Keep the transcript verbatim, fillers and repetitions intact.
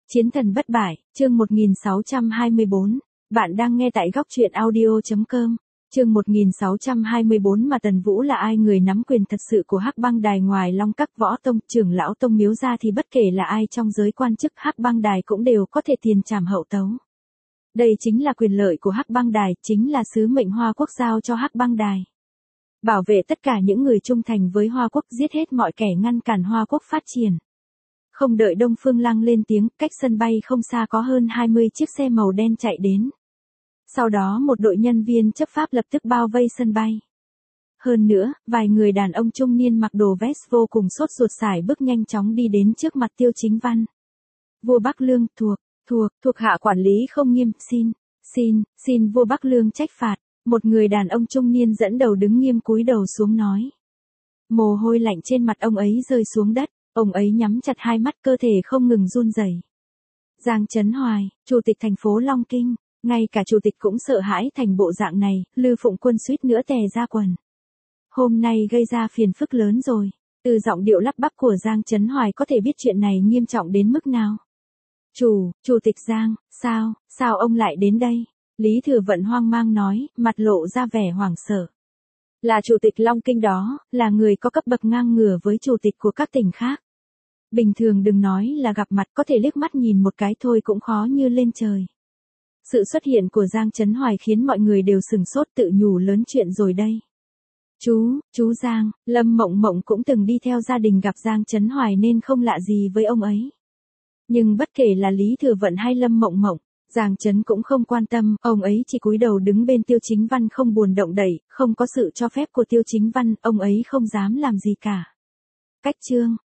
Chiến thần bất bại, chương một nghìn sáu trăm hai mươi bốn. Bạn đang nghe tại góc truyện audio chấm com. Chương một nghìn sáu trăm hai mươi bốn mà Tần Vũ là ai, người nắm quyền thật sự của Hắc Bang Đài ngoài Long Các Võ Tông, trưởng lão tông miếu ra thì bất kể là ai trong giới quan chức Hắc Bang Đài cũng đều có thể tiền trảm hậu tấu. Đây chính là quyền lợi của Hắc Bang Đài, chính là sứ mệnh Hoa Quốc giao cho Hắc Bang Đài. Bảo vệ tất cả những người trung thành với Hoa Quốc, giết hết mọi kẻ ngăn cản Hoa Quốc phát triển. Không đợi Đông Phương Lăng lên tiếng, cách sân bay không xa có hơn hai mươi chiếc xe màu đen chạy đến. Sau đó một đội nhân viên chấp pháp lập tức bao vây sân bay. Hơn nữa, vài người đàn ông trung niên mặc đồ vest vô cùng sốt ruột sải bước nhanh chóng đi đến trước mặt Tiêu Chính Văn. Vua Bắc Lương, thuộc, thuộc, thuộc hạ quản lý không nghiêm, xin, xin, xin vua Bắc Lương trách phạt. Một người đàn ông trung niên dẫn đầu đứng nghiêm cúi đầu xuống nói. Mồ hôi lạnh trên mặt ông ấy rơi xuống đất, ông ấy nhắm chặt hai mắt, cơ thể không ngừng run rẩy. Giang Trấn Hoài, chủ tịch thành phố Long Kinh, ngay cả chủ tịch cũng sợ hãi thành bộ dạng này, Lư Phụng Quân suýt nữa tè ra quần. Hôm nay gây ra phiền phức lớn rồi. Từ giọng điệu lắp bắp của Giang Trấn Hoài có thể biết chuyện này nghiêm trọng đến mức nào. Chủ, chủ tịch Giang, sao, sao ông lại đến đây? Lý Thừa Vận hoang mang nói, mặt lộ ra vẻ hoảng sợ. Là chủ tịch Long Kinh đó, là người có cấp bậc ngang ngửa với chủ tịch của các tỉnh khác. Bình thường đừng nói là gặp mặt, có thể liếc mắt nhìn một cái thôi cũng khó như lên trời. Sự xuất hiện của Giang Trấn Hoài khiến mọi người đều sừng sốt, tự nhủ lớn chuyện rồi đây. Chú, chú Giang, Lâm Mộng Mộng cũng từng đi theo gia đình gặp Giang Trấn Hoài nên không lạ gì với ông ấy. Nhưng bất kể là Lý Thừa Vận hay Lâm Mộng Mộng, Giang Trấn cũng không quan tâm, ông ấy chỉ cúi đầu đứng bên Tiêu Chính Văn không buồn động đậy, không có sự cho phép của Tiêu Chính Văn, ông ấy không dám làm gì cả. Cách chương,